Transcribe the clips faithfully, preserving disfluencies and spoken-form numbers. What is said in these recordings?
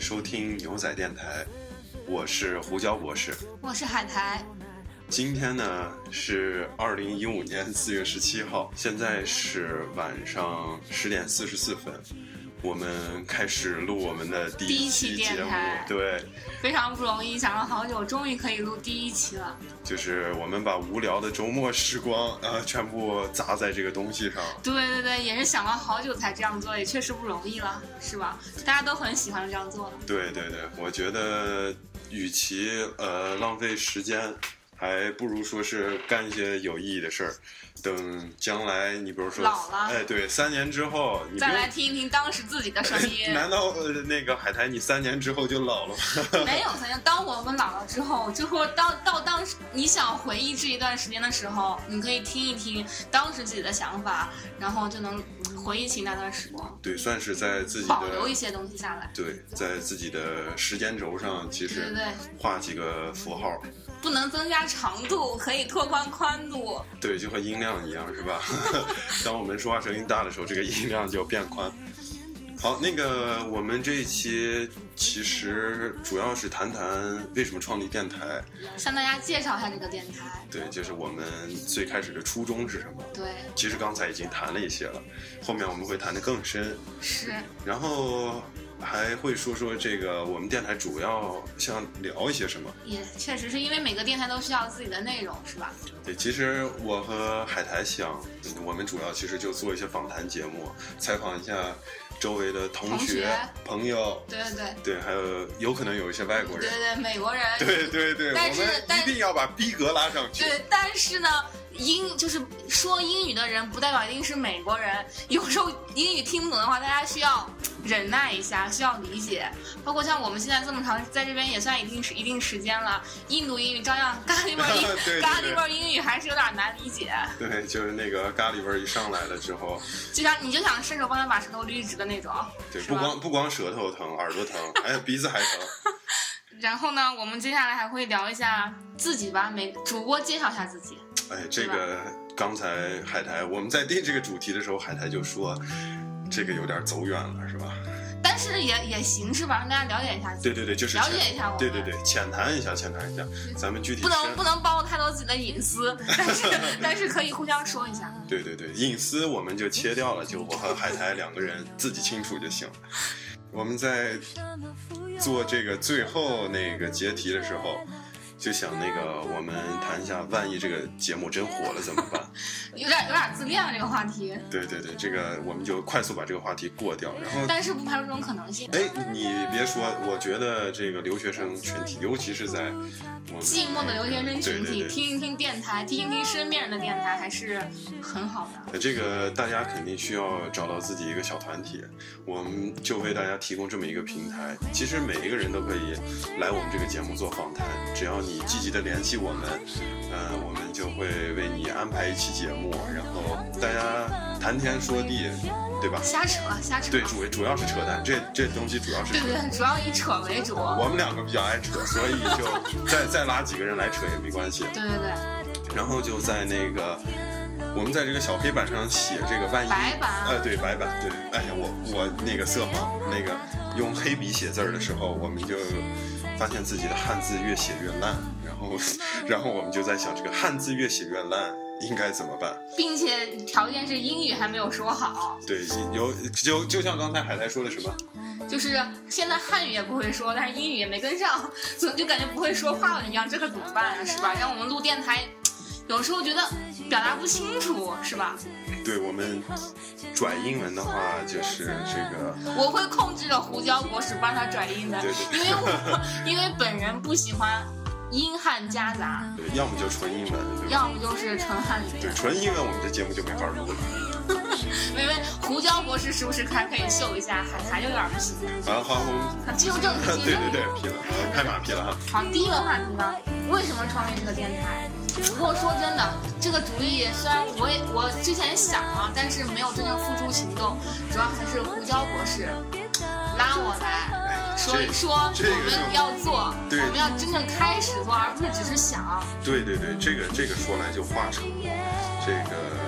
收听牛仔电台，我是胡椒博士， 我是海苔。 今天呢是二零一五年四月十七号，现在是晚上十点四十四分，我们开始录我们的第一期节目。对， 非常不容易，想了好久，终于可以录第一期了。 就是我们把无聊的周末时光呃全部砸在这个东西上。 对对对，也是想了好久才这样做，也确实不容易了，是吧？大家都很喜欢这样做的。 对对对，我觉得与其呃浪费时间，还不如说是干一些有意义的事儿。等将来你比如说老了， 哎，对，三年之后你再来听一听当时自己的声音。 难道、呃、那个海苔你三年之后就老了吗？ 没有三年，当我们老了之后，就说到到当时你想回忆这一段时间的时候，你可以听一听当时自己的想法，然后就能回忆起那段时光。 对，算是在自己的保留一些东西下来。 对，在自己的时间轴上，其实对对对， 画几个符号。 不能增加长度，可以拓宽宽度。 对，就和音量一样，是吧？当我们说话声音大的时候，这个音量就变宽。好，那个我们这一期其实主要是谈谈为什么创立电台， 向大家介绍一下这个电台。 对，就是我们最开始的初衷是什么？ 对， 其实刚才已经谈了一些了，后面我们会谈得更深。 是， 然后还会说说这个我们电台主要想聊一些什么。 也确实是因为每个电台都需要自己的内容，是吧？ 对，其实我和海苔想，我们主要其实就做一些访谈节目，采访一下周围的同学、 同学朋友， 对对对， 对，还有有可能有一些外国人， 对对，美国人， 对对对， 但是我们一定要把逼格拉上去。 对，但是呢，英就是说英语的人不代表一定是美国人，有时候英语听不懂的话，大家需要忍耐一下，需要理解。包括像我们现在这么长，在这边也算一定是一定时间了，印度英语照样咖喱味英对对对咖喱味英语还是有点难理解。 对，就是那个咖喱味一上来了之后， 就像你就想伸手帮他把舌头捋直的那种。 对，不光不光舌头疼，耳朵疼，还有鼻子还疼。 然后呢，我们接下来还会聊一下自己吧，每主播介绍一下自己。 哎，这个刚才海苔我们在定这个主题的时候，海苔就说这个有点走远了，是吧？ 但是也也行，是吧？让大家了解一下自己。 对对对，就是了解一下我们。 对对对，浅谈一下，浅谈一下，咱们具体不能不能暴露太多自己的隐私，但是但是可以互相说一下。 对对对，隐私我们就切掉了，就我和海苔两个人自己清楚就行。我们在做这个最后那个结题的时候，就想那个我们谈一下，万一这个节目真火了怎么办？ 有点有点自恋了这个话题。 对对对，这个我们就快速把这个话题过掉，然后但是不排除这种可能性。 哎，你别说，我觉得这个留学生群体，尤其是在我们寂寞的留学生群体， 对对对听一听电台，听一听身边人的电台，还是很好的。 这个大家肯定需要找到自己一个小团体，我们就为大家提供这么一个平台。其实每一个人都可以来我们这个节目做访谈，只要你积极的联系我们，呃，我们就会为你安排一期节目，然后大家谈天说地，对吧？ 瞎扯瞎扯。 对，主主要是扯淡，这这东西主要是扯淡。 对对，主要以扯为主。 我们两个比较爱扯，所以就再再拉几个人来扯也没关系。 对对对。 然后就在那个，我们在这个小黑板上写这个万一。 白板。 呃，对，白板，对。哎呀，我我那个色盲，那个用黑笔写字的时候，我们就发现自己的汉字越写越烂，然后然后我们就在想，这个汉字越写越烂应该怎么办？ 并且条件是英语还没有说好。 对，有就就像刚才海苔说的什么？ 就是现在汉语也不会说，但是英语也没跟上，所以就感觉不会说话了一样，这可怎么办啊？是吧？让我们录电台，有时候觉得表达不清楚，是吧？ 对，我们转英文的话，就是这个， 我会控制着胡椒博士帮他转英的， 对对对， 因为我因为本人不喜欢英汉夹杂， 对，要么就纯英文， 要么就是纯汉语。 对，纯英文我们这节目就没法录了。 因为胡椒博士时不时还可以秀一下，海苔有点不行。 好好，我们进入正题。 对对对，皮了，拍马屁了哈。 好，第一个话题呢，为什么创立这个电台？不过说真的，这个主意虽然我也我之前想了，但是没有真正付诸行动，主要还是胡椒博士拉我来说一说我们要做，我们要真正开始做，而不是只是想。 对对对，这个这个说来就话长，这个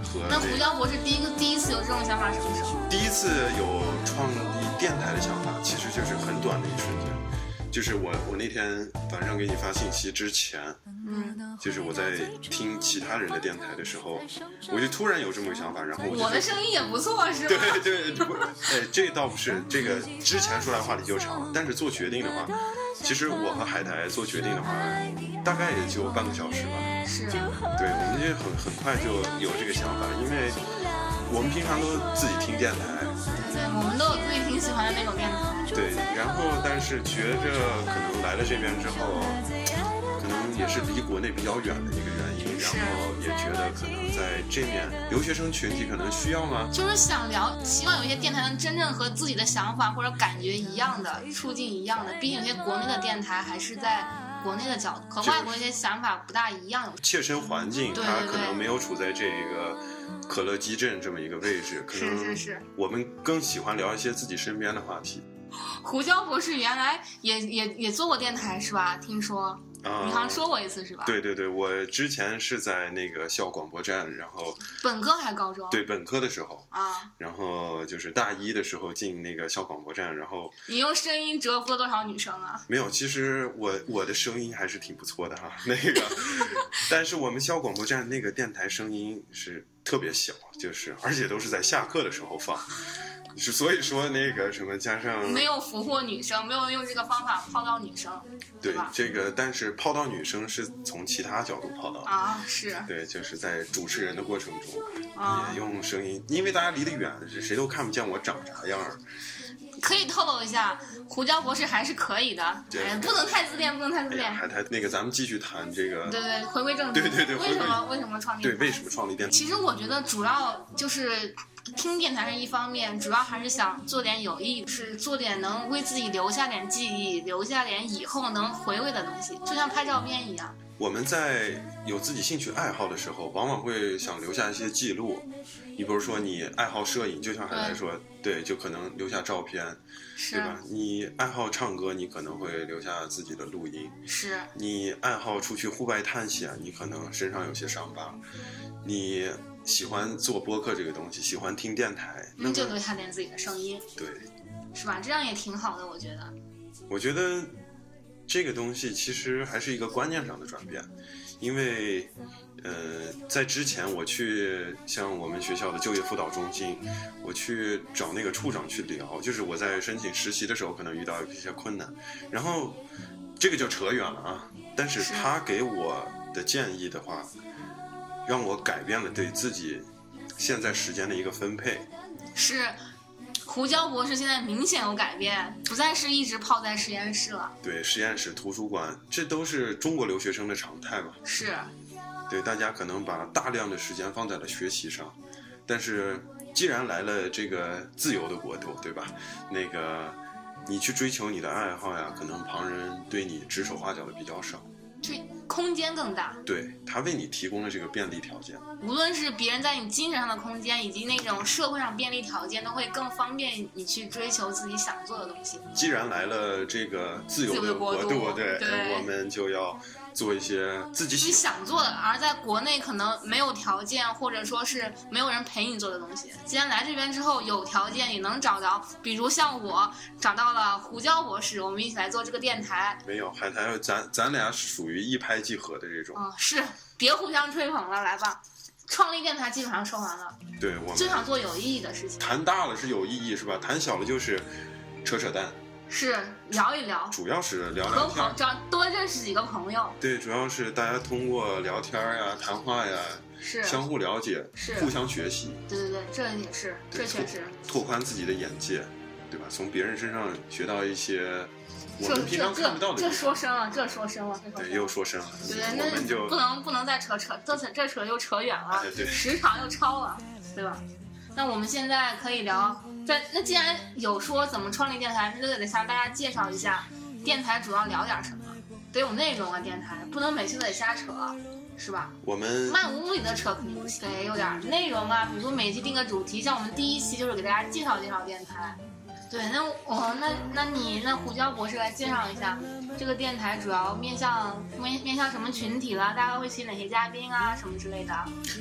和那胡椒博士第一个第一次有这种想法什么时候？ 第一次有创立电台的想法，其实就是很短的一瞬间，就是我我那天晚上给你发信息之前， 嗯， 就是我在听其他人的电台的时候，我就突然有这么个想法，然后我就我的声音也不错，是吧？ 对对对，哎，这倒不是，这个之前说来话题就长，但是做决定的话，其实我和海苔做决定的话，大概也就半个小时吧。 是， 对，我们就很很快就有这个想法，因为我们平常都自己听电台， 对，我们都有自己挺喜欢的那种电台。 对，然后但是觉着可能来了这边之后，可能也是离国内比较远的一个原因，然后也觉得可能在这面留学生群体可能需要吗？ 就是想聊，希望有一些电台能真正和自己的想法或者感觉一样的，处境一样的。毕竟有些国内的电台还是在国内的角度，和外国一些想法不大一样。 切身环境， 对对对， 它可能没有处在这个可乐基镇这么一个位置，可能是是是， 我们更喜欢聊一些自己身边的话题。 胡椒博士原来也也也做过电台是吧？听说。 啊、 你好像说过一次是吧？ 对对对，我之前是在那个校广播站，然后本科还是高中？ 对，本科的时候啊， 然后就是大一的时候进那个校广播站，然后你用声音折服了多少女生啊？ 没有，其实我我的声音还是挺不错的哈，那个，但是我们校广播站那个电台声音是特别小，就是而且都是在下课的时候放。是，所以说那个什么，加上没有俘获女生，没有用这个方法泡到女生， 对吧？ 这个，但是泡到女生是从其他角度泡到的啊，是对，就是在主持人的过程中， 啊、 也用声音，因为大家离得远，谁都看不见我长啥样。 可以透露一下，胡椒博士还是可以的，哎，不能太自恋，不能太自恋。 还太那个，咱们继续谈这个。 对对，回归正题。 对对对， 为什么为什么创立？ 对，为什么创立电台？ 其实我觉得主要就是听电台是一方面，主要还是想做点有意义，是做点能为自己留下点记忆，留下点以后能回味的东西，就像拍照片一样。 我们在有自己兴趣爱好的时候，往往会想留下一些记录。你比如说，你爱好摄影，就像海苔说，对，就可能留下照片，对吧？你爱好唱歌，你可能会留下自己的录音。 是。 你爱好出去户外探险，你可能身上有些伤疤。你喜欢做播客这个东西，喜欢听电台， 那就留下点自己的声音。 对。 是吧？这样也挺好的，我觉得。 我觉得这个东西其实还是一个观念上的转变，因为呃，在之前我去像我们学校的就业辅导中心，我去找那个处长去聊，就是我在申请实习的时候可能遇到一些困难，然后这个就扯远了啊，但是他给我的建议的话，让我改变了对自己现在时间的一个分配。 是。胡椒博士现在明显有改变，不再是一直泡在实验室了。 对，实验室、图书馆，这都是中国留学生的常态嘛。 是。 对，大家可能把大量的时间放在了学习上，但是既然来了这个自由的国度，对吧？那个你去追求你的爱好呀，可能旁人对你指手画脚的比较少。 就空间更大， 对，他为你提供了这个便利条件， 无论是别人在你精神上的空间，以及那种社会上便利条件，都会更方便你去追求自己想做的东西。 既然来了这个自由的国度， 度对， 对我们就要做一些自己你想做的，而在国内可能没有条件，或者说是没有人陪你做的东西。既然来这边之后有条件，也能找到，比如像我找到了胡椒博士，我们一起来做这个电台。 没有海苔，咱咱俩属于一拍即合的这种。 嗯，是，别互相吹捧了，来吧。创立电台基本上说完了， 对，我们就想做有意义的事情。 谈大了是有意义是吧？谈小了就是扯扯淡。 是聊一聊， 主要是聊聊天，找多认识几个朋友。 对，主要是大家通过聊天呀、谈话呀， 是相互了解， 是互相学习。 对对对，这也是，这确实拓宽自己的眼界，对吧？从别人身上学到一些我们平常看不到的。 这说深了，这说深了， 对，又说深了。 对， 我们就不能不能再扯扯，这这扯又扯远了， 哎、对， 时长又超了，对吧？那我们现在可以聊。在那既然有说怎么创立电台，那就得向大家介绍一下电台主要聊点什么，得有内容啊，电台不能每次都得瞎扯，是吧？ 我们漫无目的的扯肯定不行，得有点内容啊，比如说每期定个主题，像我们第一期就是给大家介绍介绍电台。对，那我那那你那胡椒博士来介绍一下这个电台主要面向面面向什么群体了？大概会请哪些嘉宾啊，什么之类的？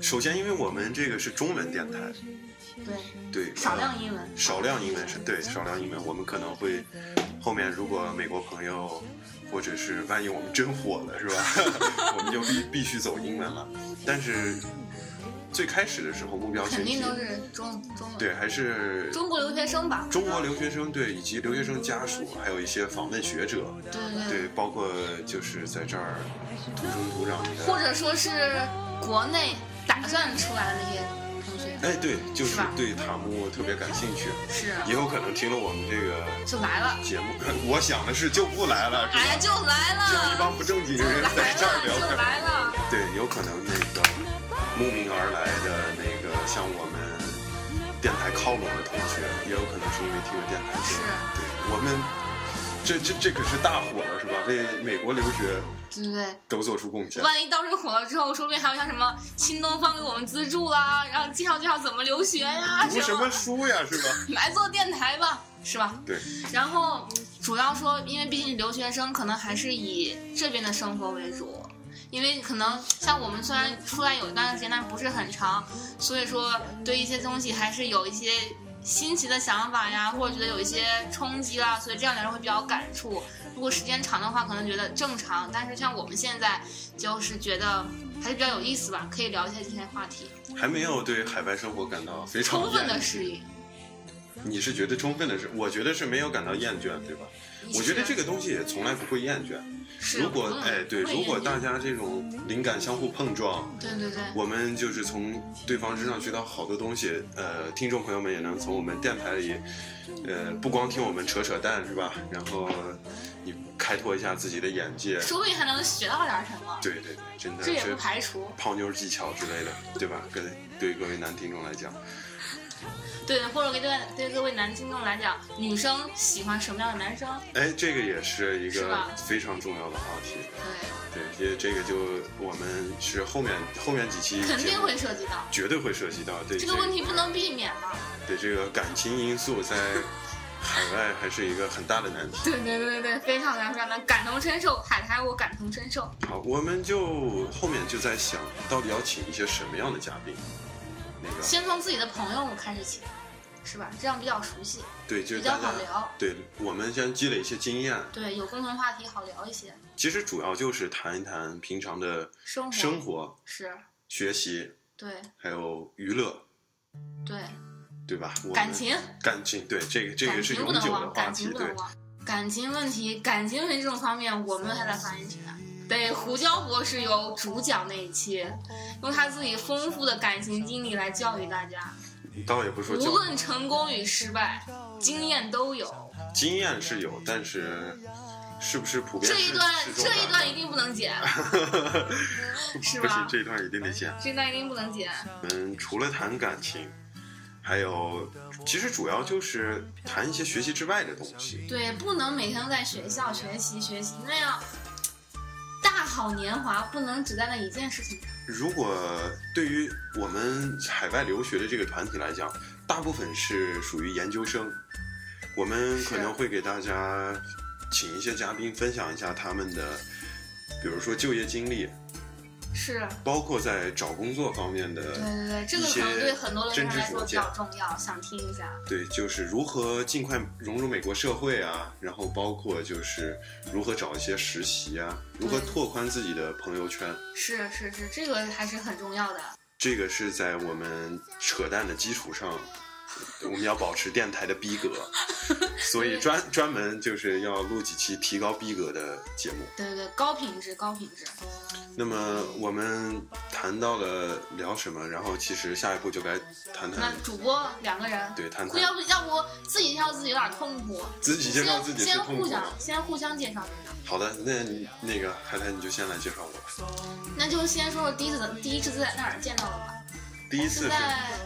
首先，因为我们这个是中文电台， 对对， 少量英文， 呃、少量英文是对少量英文，我们可能会后面如果美国朋友。或者是万一我们真火了，是吧？我们就必必须走英文了。但是最开始的时候，目标群体肯定都是中中文， 对，还是中国留学生吧？ 中国留学生对，以及留学生家属，还有一些访问学者， 对对对，包括就是在这儿土生土长的， 或者说是国内打算出来的那些。 哎，对，就是对塔木特别感兴趣， 是， 也有可能听了我们这个就来了节目。我想的是就不来了，是吧？ 哎呀，就来了， 就一帮不正经的人在这儿聊天， 就来了。 对，有可能那个慕名而来的那个像我们电台靠拢的同学，也有可能是因为听了电台， 是， 对，我们这这这可是大火了，是吧？为美国留学。 对对对， 都做出贡献。 万一到时火了之后，说不定还有像什么新东方给我们资助啦，然后介绍介绍怎么留学呀， 读什么书呀，是吧？ 来做电台吧，是吧？ 对。 然后主要说，因为毕竟留学生可能还是以这边的生活为主，因为可能像我们虽然出来有一段时间，但不是很长，所以说对一些东西还是有一些新奇的想法呀，或者觉得有一些冲击啦，所以这样来说会比较感触。如果时间长的话，可能觉得正常，但是像我们现在就是觉得还是比较有意思吧，可以聊一些这些话题。 还没有对海外生活感到非常充分的适应。 你是觉得充分的是？我觉得是没有感到厌倦，对吧？我觉得这个东西也从来不会厌倦。如果哎对，如果大家这种灵感相互碰撞， 对对对， 我们就是从对方身上学到好多东西。呃，听众朋友们也能从我们电台里，呃，不光听我们扯扯淡，是吧？然后你开拓一下自己的眼界， 说不定还能学到点什么。 对对对，真的， 这也不排除泡妞技巧之类的，对吧？跟对各位男听众来讲。 对，或者给对对各位男听众来讲，女生喜欢什么样的男生？ 哎，这个也是一个非常重要的话题。对，对，因为这个就我们是后面后面几期肯定会涉及到， 绝对会涉及到。对， 这个问题不能避免嘛。 对，这个感情因素在海外还是一个很大的难题。 对对对对，非常非常的感同身受，海苔我感同身受。 好，我们就后面就在想到底要请一些什么样的嘉宾。那个先从自己的朋友开始请，是吧？这样比较熟悉， 对，就比较好聊。 对，我们先积累一些经验， 对，有共同话题好聊一些。 其实主要就是谈一谈平常的生活， 生活是学习， 对， 还有娱乐， 对， 对吧？ 感情， 感情，对，这个这个是永久的话题，对， 感情问题，感情问题这种方面，我们还在发言权。对，胡椒博士有主讲那一期，用他自己丰富的感情经历来教育大家。 倒也不说， 无论成功与失败，经验都有。 经验是有，但是是不是普遍？ 这一段这一段一定不能剪，是吧？ 不是这一段一定得剪， 这一段一定不能剪。 嗯，除了谈感情，还有其实主要就是谈一些学习之外的东西。 对，不能每天都在学校学习学习，那样大好年华不能只在那一件事情上。 如果对于我们海外留学的这个团体来讲，大部分是属于研究生，我们可能会给大家请一些嘉宾分享一下他们的，比如说就业经历， 是包括在找工作方面的， 对对对，这个可能对很多的人来说比较重要，想听一下。 对，就是如何尽快融入美国社会啊，然后包括就是如何找一些实习啊，如何拓宽自己的朋友圈。 是是是，这个还是很重要的。 这个是在我们扯淡的基础上，我们要保持电台的逼格，所以专专门就是要录几期提高逼格的节目。 对对对，高品质高品质。 那么我们谈到了聊什么，然后其实下一步就该谈谈。 那主播两个人， 对，谈谈。 要不要不自己介绍自己有点痛苦， 自己介绍自己是痛苦。 先互相先互相介绍介绍。 好的，那那个海苔你就先来介绍我吧。 那就先说说第一次第一次在哪儿见到了吧。 第一次是在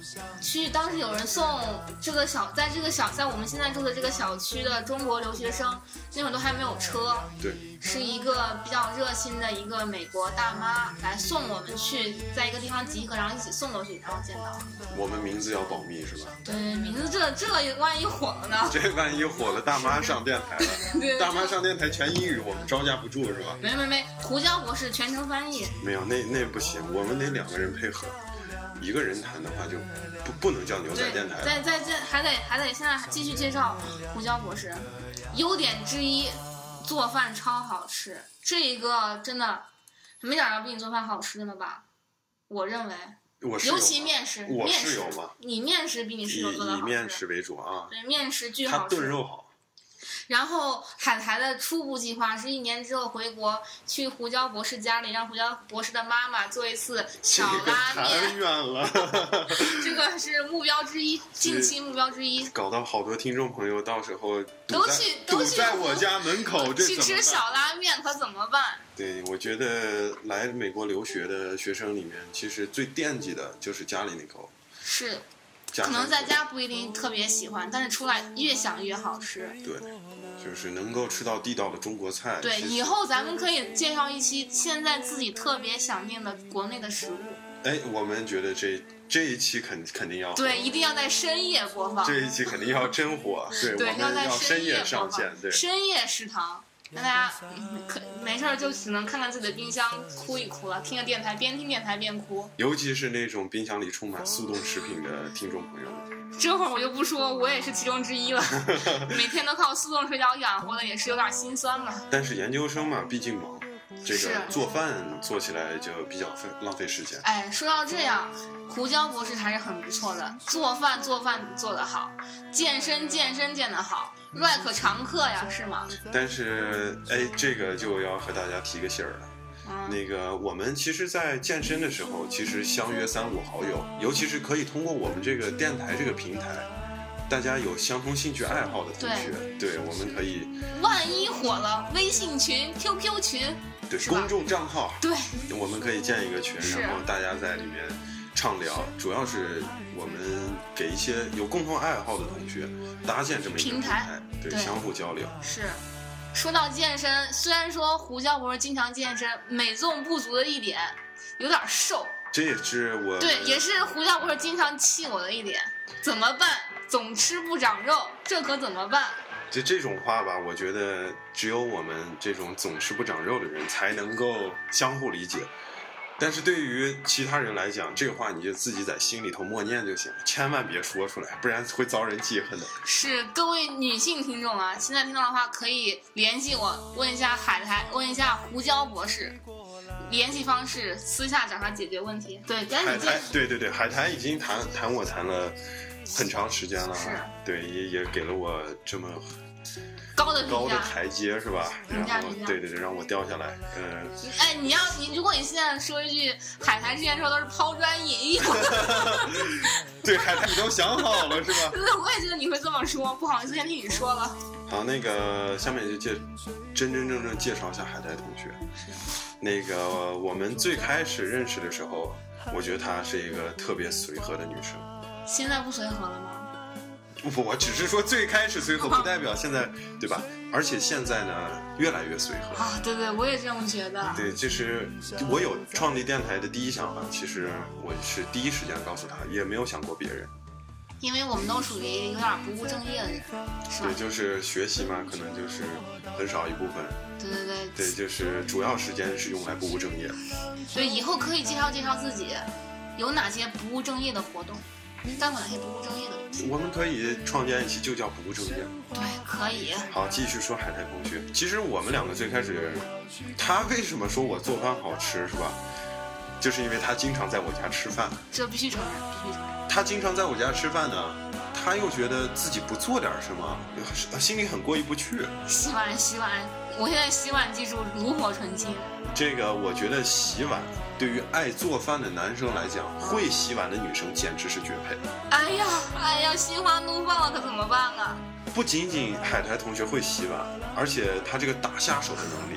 去当时有人送这个小，在这个小，在我们现在住的这个小区的中国留学生，那会儿都还没有车， 对， 是一个比较热心的一个美国大妈来送我们去，在一个地方集合，然后一起送过去，然后见到。 我们名字要保密是吧？ 对，名字这这万一火了呢？ 这万一火了，大妈上电台了， 对， 大妈上电台全英语，我们招架不住是吧？ 没没没，胡椒博士全程翻译。 没有，那那不行，我们得两个人配合，一个人谈的话就不不能叫牛仔电台。 在在这还得还得现在继续介绍胡椒博士，优点之一，做饭超好吃。这一个真的没找着比你做饭好吃的了吧？我认为。 我尤其面食， 我面室友嘛， 你面食比你室友做的好吃。 以面食为主啊。 对，面食巨好吃。 他炖肉好。 然后海苔的初步计划是一年之后回国，去胡椒博士家里，让胡椒博士的妈妈做一次小拉面。 这个太远了。 这个是目标之一，近期目标之一。 搞到好多听众朋友到时候都去都去堵在我家门口，这去吃小拉面，可怎么办？ 对，我觉得来美国留学的学生里面，其实最惦记的就是家里那口。 是。可能在家不一定特别喜欢，但是出来越想越好吃。 对，就是能够吃到地道的中国菜。 对，以后咱们可以介绍一期现在自己特别想念的国内的食物。 哎，我们觉得这这一期肯肯定要对，一定要在深夜播放。 这一期肯定要真火，对， 对， 我们要深夜上线，对， 深夜食堂。那大家可没事就只能看看自己的冰箱哭一哭了，听个电台，边听电台边哭。 尤其是那种冰箱里充满速冻食品的听众朋友， 这会儿我就不说，我也是其中之一了。每天都靠速冻水饺养活的，也是有点心酸了。 但是研究生嘛，毕竟忙，这个做饭做起来就比较费浪费时间。 哎，说到这样，胡椒博士还是很不错的，做饭做饭做得好，健身健身健得好。瑞可常客呀，是吗？ 但是，哎，这个就要和大家提个醒儿了。嗯、那个，我们其实，在健身的时候，其实相约三五好友，尤其是可以通过我们这个电台这个平台，大家有相同兴趣爱好的同学，对，对我们可以。 万一火了，微信群、Q Q 群， 对，公众账号， 对， 我们可以建一个群，然后大家在里面畅聊，主要是我们给一些有共同爱好的同学搭建这么一个平台，平台对，对，相互交流。 是，说到健身，虽然说胡椒博士经常健身，美中不足的一点，有点瘦。 这也是我对，也是胡椒博士经常气我的一点。怎么办？总吃不长肉，这可怎么办？ 就这种话吧，我觉得只有我们这种总吃不长肉的人才能够相互理解。但是对于其他人来讲，这个话你就自己在心里头默念就行，千万别说出来，不然会遭人记恨的。 是，各位女性听众啊，现在听到的话可以联系我，问一下海苔，问一下胡椒博士，联系方式私下找他解决问题。对，赶紧介。 对对对，海苔已经谈谈我谈了很长时间了， 是， 对，也也给了我这么。 高的高的台阶是吧？ 然后对对对，让我掉下来。嗯， 哎，你要你如果你现在说一句海苔之前说都是抛砖引玉， 对，海苔你都想好了是吧？ 对，我也觉得你会这么说，不好意思先听你说了。 好，那个下面就介真真正正介绍一下海苔同学。那个我们最开始认识的时候，我觉得她是一个特别随和的女生。 现在不随和了吗？ 我只是说最开始随和，不代表现在，对吧？而且现在呢，越来越随和啊！对对，我也这么觉得。 对，就是我有创立电台的第一想法，其实我是第一时间告诉他，也没有想过别人。 因为我们都属于有点不务正业的人，是吧？ 对，就是学习嘛，可能就是很少一部分。 对对对。 对，就是主要时间是用来不务正业。 对，以后可以介绍介绍自己，有哪些不务正业的活动。干过哪些不务正业的东西？ 我们可以创建一期就叫不务正业。 对，可以。 好，继续说海苔同学。其实我们两个最开始，他为什么说我做饭好吃是吧？就是因为他经常在我家吃饭。 这必须承认，必须承认。 他经常在我家吃饭呢，他又觉得自己不做点什么，心里很过意不去。 洗碗，洗碗，我现在洗碗技术炉火纯青。 这个我觉得洗碗对于爱做饭的男生来讲，会洗碗的女生简直是绝配。 哎呀，哎呀，心花怒放了，可怎么办啊？ 不仅仅海苔同学会洗碗，而且他这个打下手的能力，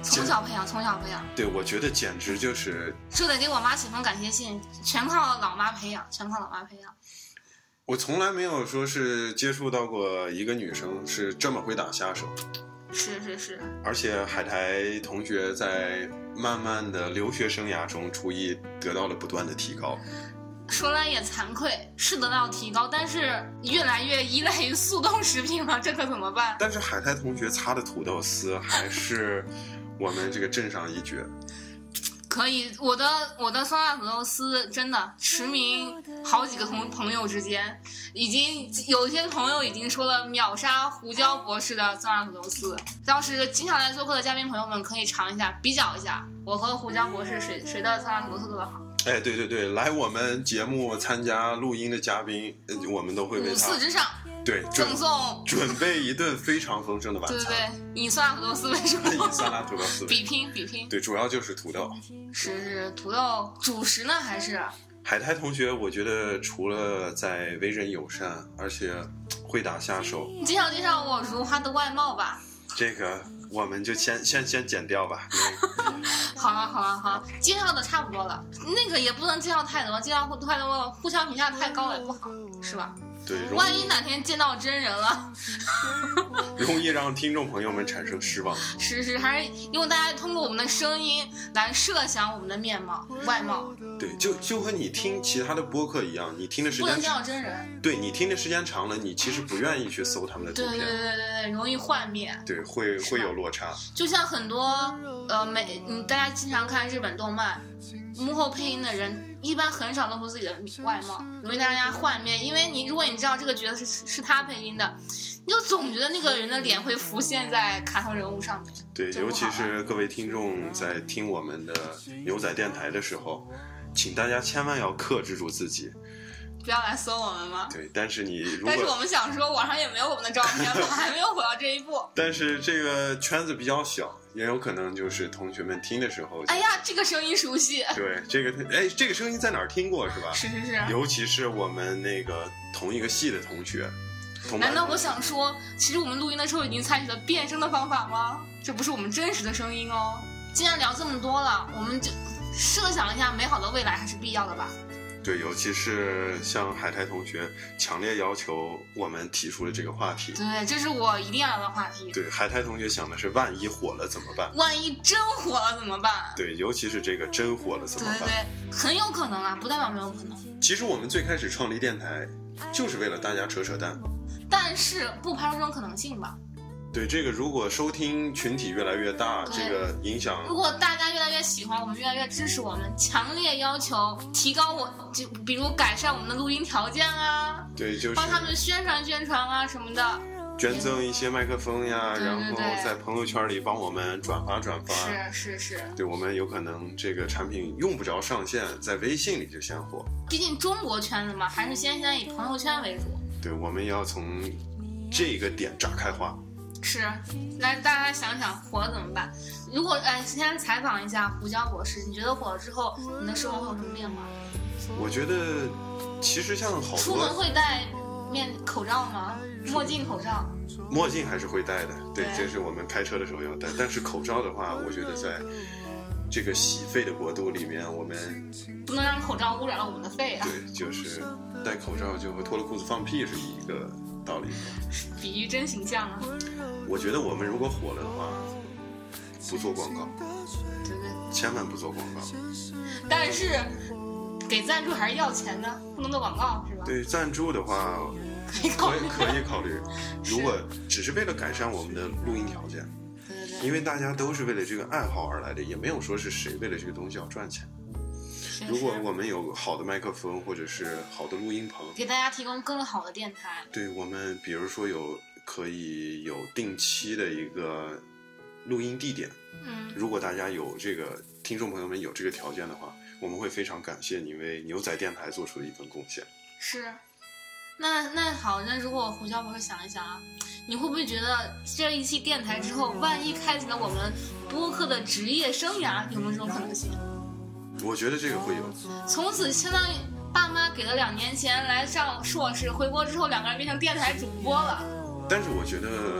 从小培养，从小培养。 对，我觉得简直就是这得给我妈写封感谢信，全靠老妈培养，全靠老妈培养。 我从来没有说是接触到过一个女生是这么会打下手。 是是是。 而且海苔同学在慢慢的留学生涯中，厨艺得到了不断的提高。 说来也惭愧，是得到提高，但是越来越依赖于速冻食品了，这可怎么办？ 但是海苔同学擦的土豆丝还是我们这个镇上一绝。 可以，我的我的酸辣土豆丝真的驰名好几个同朋友之间，已经有些朋友已经说了秒杀胡椒博士的酸辣土豆丝。要是经常来做客的嘉宾朋友们可以尝一下，比较一下我和胡椒博士谁谁的酸辣土豆丝做的好。 哎，对对对，来我们节目参加录音的嘉宾，我们都会为他五四之上， 对， 赠送准备一顿非常丰盛的晚餐。 对对对，以酸辣土豆丝为主， 以酸辣土豆丝为主， 比拼比拼。 对，主要就是土豆。 是是，土豆主食呢还是？ 海苔同学，我觉得除了在为人友善，而且会打下手。 介绍介绍我如花的外貌吧。 这个我们就先先先剪掉吧。 好了好了好了，介绍的差不多了，那个也不能介绍太多，介绍太多互相评价太高了也不好，是吧？ 对， 万一哪天见到真人了， 容易让听众朋友们产生失望。 是是，还是因为大家通过我们的声音来设想我们的面貌、外貌。 对，就就和你听其他的播客一样，你听的时间不能见到真人。 对，你听的时间长了，你其实不愿意去搜他们的图片。 对对对对对，容易幻灭。 对，会会有落差。 就像很多呃美，嗯，大家经常看日本动漫，幕后配音的人一般很少露出自己的外貌，容易让大家幻灭。因为你如果你知道这个角色是是他配音的，你就总觉得那个人的脸会浮现在卡通人物上面。 对，尤其是各位听众在听我们的牛仔电台的时候，请大家千万要克制住自己， 不要来搜我们吗？ 对，但是你如果但是我们想说网上也没有我们的照片，我还没有走到这一步。 但是这个圈子比较小，也有可能就是同学们听的时候， 哎呀，这个声音熟悉。 对，这个哎，这个声音在哪儿听过是吧？ 是是是。 尤其是我们那个同一个系的同学。 难道我想说，其实我们录音的时候已经采取了变声的方法吗？这不是我们真实的声音哦。既然聊这么多了，我们就设想一下美好的未来还是必要的吧。 对，尤其是像海苔同学强烈要求我们提出了这个话题。 对，这是我一定要聊的话题。 对，海苔同学想的是万一火了怎么办？ 万一真火了怎么办？ 对，尤其是这个真火了怎么办？ 对对，很有可能啊，不代表没有可能。 其实我们最开始创立电台，就是为了大家扯扯淡。 但是不排除这种可能性吧。 对，这个如果收听群体越来越大，这个影响， 如果大家越来越喜欢我们，越来越支持我们，强烈要求提高我，就比如改善我们的录音条件啊， 对，就是帮他们宣传宣传啊什么的， 捐赠一些麦克风呀， 对对对， 然后在朋友圈里帮我们转发转发。 是是是。 对，我们有可能这个产品用不着上线，在微信里就先火。 毕竟中国圈子嘛，还是先先以朋友圈为主。 对，我们要从这个点展开花。 是，来大家想想火了怎么办？如果哎，先采访一下胡椒博士，你觉得火了之后，你的生活会有什么变化？ 我觉得，其实像好多出门会戴面口罩吗？墨镜口罩？ 墨镜还是会戴的，对， 对这是我们开车的时候要戴。但是口罩的话，我觉得在这个洗肺的国度里面，我们不能让口罩污染了我们的肺啊。 对，就是戴口罩就和脱了裤子放屁是一个道理。 比喻真形象啊！ 我觉得我们如果火了的话，不做广告， 对对， 千万不做广告。 但是给赞助还是要钱的，不能做广告是吧？ 对，赞助的话可以考虑， 可以考虑。如果只是为了改善我们的录音条件， 对对对， 因为大家都是为了这个爱好而来的，也没有说是谁为了这个东西要赚钱。如果我们有好的麦克风或者是好的录音棚， 给大家提供更好的电台。 对，我们比如说有可以有定期的一个录音地点， 嗯， 如果大家有这个听众朋友们有这个条件的话，我们会非常感谢你为牛仔电台做出的一份贡献。 是，那那好，那如果胡椒博士想一想啊，你会不会觉得这一期电台之后，万一开启了我们播客的职业生涯，有没有这种可能性？ 我觉得这个会有， 从此相当于爸妈给了两年钱来上硕士，回国之后两个人变成电台主播了。 但是我觉得我妈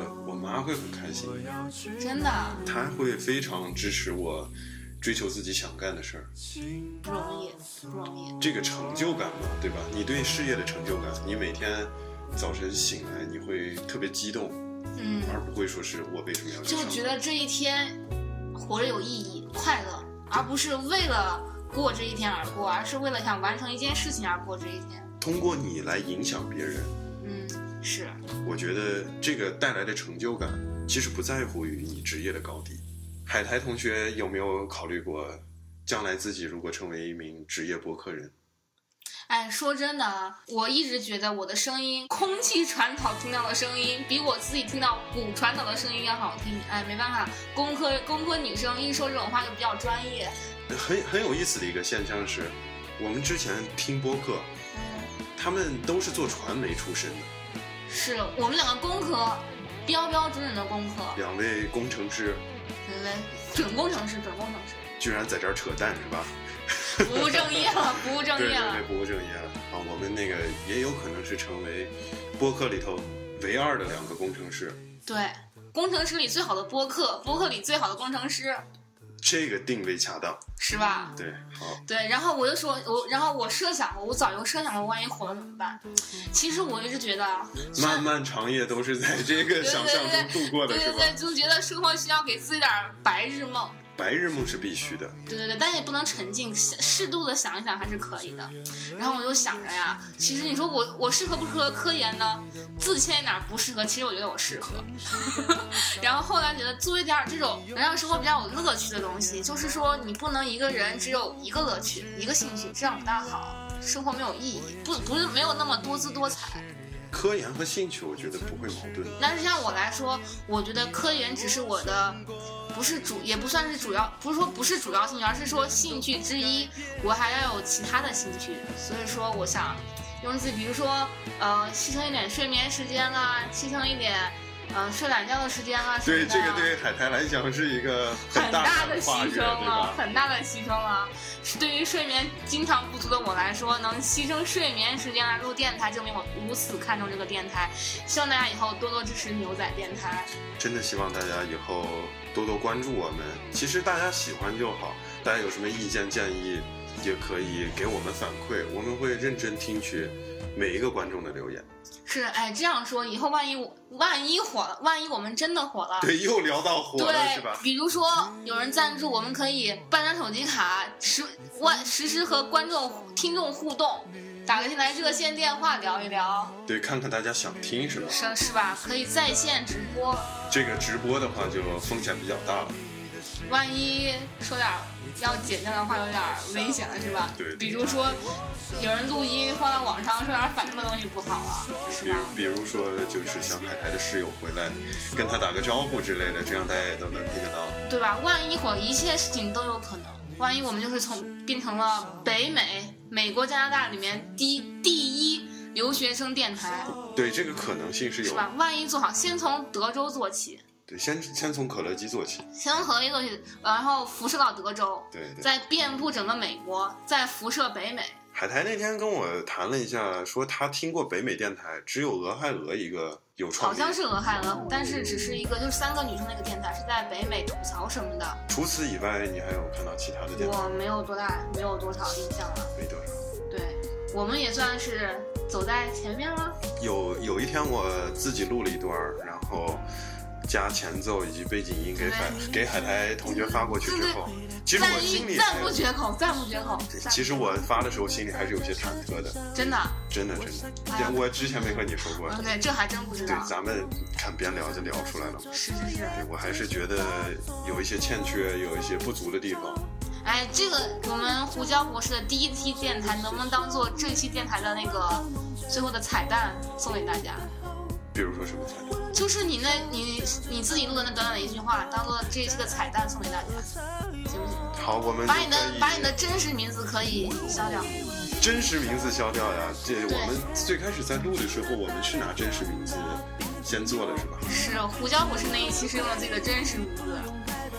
妈会很开心， 真的， 她会非常支持我追求自己想干的事儿。 不容易，不容易。 这个成就感嘛，对吧？你对事业的成就感，你每天早晨醒来你会特别激动， 嗯， 而不会说是我为什么要去上班， 就觉得这一天活着有意义、快乐，而不是为了过这一天而过，而是为了想完成一件事情而过这一天。 通过你来影响别人， 嗯，是。 我觉得这个带来的成就感，其实不在乎于你职业的高低。海苔同学有没有考虑过，将来自己如果成为一名职业播客人？ 哎，说真的，我一直觉得我的声音，空气传导听到的声音，比我自己听到鼓传导的声音要好听。哎，没办法，工科工科女生一说这种话就比较专业。 很很有意思的一个现象是，我们之前听播客， 嗯， 他们都是做传媒出身的。 是我们两个工科，标标准准的工科。 两位工程师。 对对，准工程师，准工程师。 居然在这儿扯淡是吧？ 不务正业了，不务正业了。 对对对，不务正业了啊！我们那个也有可能是成为播客里头唯二的两个工程师。 对，工程师里最好的播客，播客里最好的工程师。 这个定位恰当， 是吧？ 对，好。 对，然后我就说，我然后我设想过，我早就设想过，万一火了怎么办？其实我一直觉得， 漫漫长夜都是在这个想象中度过的，是吧？ 对对对，就觉得生活需要给自己点白日梦。 白日梦是必须的， 对对对，但也不能沉浸，适度的想一想还是可以的。然后我就想着呀，其实你说我我适合不适合科研呢？自谦哪不适合？其实我觉得我适合。然后后来觉得做一点这种能让生活比较有乐趣的东西，就是说你不能一个人只有一个乐趣、一个兴趣，这样不大好，生活没有意义，不不是没有那么多姿多彩。 科研和兴趣我觉得不会矛盾， 但是像我来说，我觉得科研只是我的不是主，也不算是主要，不是说不是主要兴趣，而是说兴趣之一，我还要有其他的兴趣。所以说我想用自己，比如说呃牺牲一点睡眠时间啦，牺牲一点呃睡懒觉的时间啦。 对，这个对海苔来讲是一个很大的牺牲了， 很大的牺牲了。是对于睡眠经常不足的我来说，能牺牲睡眠时间来录电台，证明我如此看重这个电台。希望大家以后多多支持牛仔电台。 真的希望大家以后多多关注我们。其实大家喜欢就好，大家有什么意见建议，也可以给我们反馈，我们会认真听取每一个观众的留言。 是，哎，这样说以后万一万一火了，万一我们真的火了， 对，又聊到火了，是吧？ 比如说有人赞助，我们可以办张手机卡，实万实时和观众听众互动，打个进来热线电话聊一聊。 对，看看大家想听是吧？ 是是吧？可以在线直播。 这个直播的话就风险比较大了， 万一说点要剪掉的话有点危险了，是吧？ 对。 比如说有人录音放到网上说点反正的东西不好啊，是吧？ 比如说就是像海苔的室友回来跟他打个招呼之类的，这样大家也都能听得到，对吧？万一火，一切事情都有可能。万一我们就是从变成了北美、美国、加拿大里面第第一留学生电台， 对，这个可能性是有， 是吧？万一做好，先从德州做起。 对，先先从可乐鸡做起， 先从可乐鸡做起，然后辐射到德州， 对对， 再遍布整个美国，再辐射北美。 海苔那天跟我谈了一下，说他听过北美电台，只有俄亥俄一个有创意， 好像是俄亥俄，但是只是一个，就是三个女生那个电台是在北美吐槽什么的。 除此以外，你还有看到其他的电台？ 我没有多大，没有多少印象了。 没多少。 对，我们也算是走在前面了。 有有一天我自己录了一段，然后加前奏以及背景音给海给海苔同学发过去之后，其实我心里赞不绝口，赞不绝口。 其实我发的时候心里还是有些忐忑的。 真的？ 真的真的，哎、我之前没和你说过。 对，这还真不知道。 对，咱们看边聊就聊出来了。 是是是。 对，我还是觉得有一些欠缺，有一些不足的地方。 哎，这个我们胡椒博士的第一期电台能不能当做这期电台的那个最后的彩蛋送给大家？ 比如说什么彩蛋？ 就是你那你你自己录的那短短的一句话，当做这一期的彩蛋送给大家，行不行？ 好，我们把你的把你的真实名字可以消掉。 真实名字消掉呀？这我们最开始在录的时候，我们是拿真实名字先做的是吧？ 是胡椒博士那一期是用了自己的真实名字。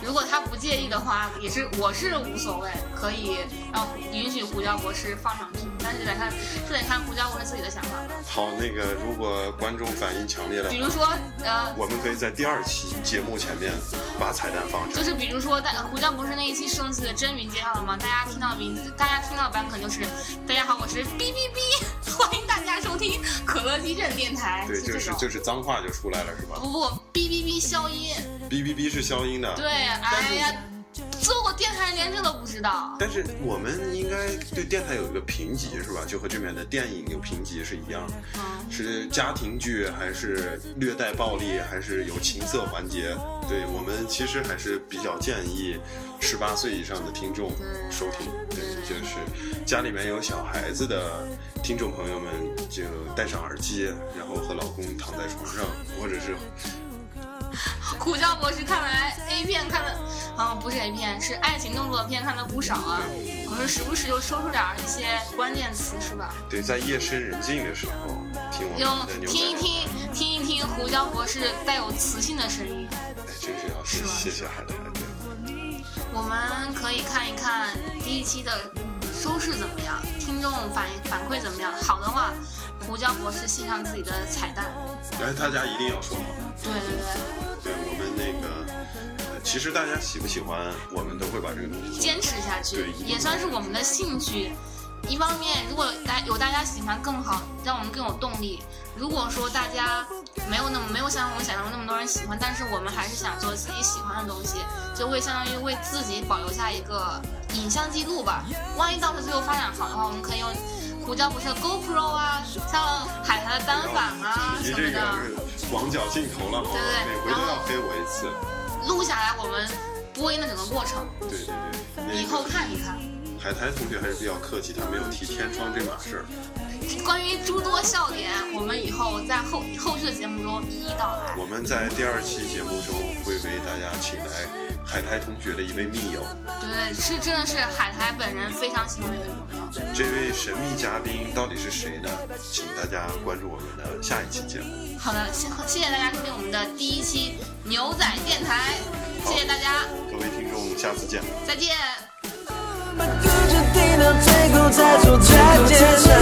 如果他不介意的话，也是我是无所谓，可以让允许胡椒博士放上去，但是得看这得看胡椒博士自己的想法。 好，那个如果观众反应强烈的话， 比如说呃， 我们可以在第二期节目前面把彩蛋放上， 就是比如说大胡椒博士那一期生气的真名介绍了吗？大家听到名字，大家听到版本就是大家好，我是哔哔哔，欢迎大家收听可乐基镇电台。 对，就是就是脏话就出来了是吧？ 不不，哔哔哔消音。 哔哔哔是消音的。 对，哎呀，做过电台连这都不知道。 但是我们应该对电台有一个评级是吧？就和这边的电影有评级是一样的，嗯、是家庭剧还是略带暴力，还是有情色环节？对，我们其实还是比较建议十八岁以上的听众收听。对，就是家里面有小孩子的听众朋友们，就戴上耳机，然后和老公躺在床上，或者是。 胡椒博士看来 A 片看的，啊、嗯，不是 A 片，是爱情动作片看的不少啊。我说时不时就说出点一些关键词是吧？ 对，在夜深人静的时候听我们的牛仔， 听一听，听一听胡椒博士带有磁性的声音。 哎，真是要谢谢谢海苔。对， 我们可以看一看第一期的收视怎么样，听众反反馈怎么样？好的话，胡椒博士献上自己的彩蛋。 哎，大家一定要说好。 对对对。 对，我们那个，呃，其实大家喜不喜欢，我们都会把这个东西坚持下去，也算是我们的兴趣。一方面，如果大有大家喜欢更好，让我们更有动力。如果说大家没有那么没有像我们想象中那么多人喜欢，但是我们还是想做自己喜欢的东西，就会相当于为自己保留下一个影像记录吧。万一到时候最后发展好的话，我们可以用胡椒博士的 GoPro 啊，像海苔的单反啊什么的。 广角镜头了， 对对， 每回都要黑我一次， 录下来我们播音的整个过程。 对对对，那个、 以后看一看。 海苔同学还是比较客气，他没有提天窗这码事儿。 关于诸多笑点，我们以后在后后续的节目中一一道来。 我们在第二期节目中会为大家请来海苔同学的一位密友。 对，是真的是海苔本人非常喜欢的一位朋友。 这位神秘嘉宾到底是谁呢？请大家关注我们的下一期节目。 好的，谢谢大家收听我们的第一期牛仔电台，谢谢大家， 各位听众，下次见， 再见。 最后再说再见。